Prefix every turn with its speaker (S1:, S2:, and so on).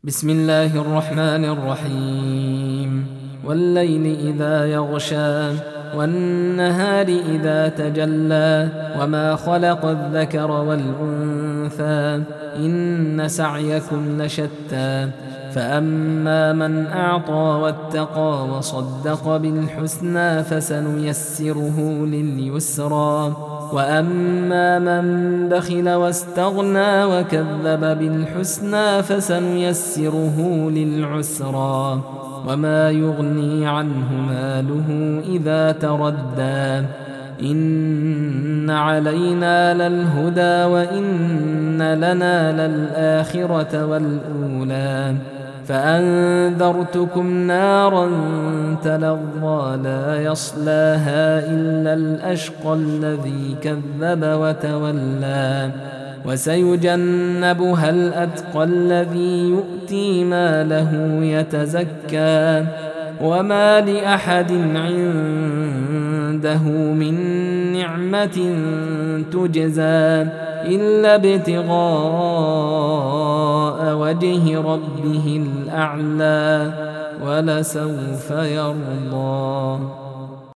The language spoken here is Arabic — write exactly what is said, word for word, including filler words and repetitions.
S1: بسم الله الرحمن الرحيم والليل إذا يغشى والنهار إذا تجلى وما خلق الذكر والأنثى إن سعيكم لشتى فأما من أعطى واتقى وصدق بالحسنى فسنيسره لليسرى وأما من بخل واستغنى وكذب بالحسنى فسنيسره للعسرى وما يغني عنه ماله إذا تردى إن علينا للهدى وإن لنا للآخرة والأولى فأنذرتكم نارا تلظى لا يصلاها إلا الأشقى الذي كذب وتولى وسيجنبها الأتقى الذي يؤتي ماله يتزكى وما لأحد عنده من نعمة تجزى إلا ابتغاء وجه ربه الأعلى ولسوف يرضى.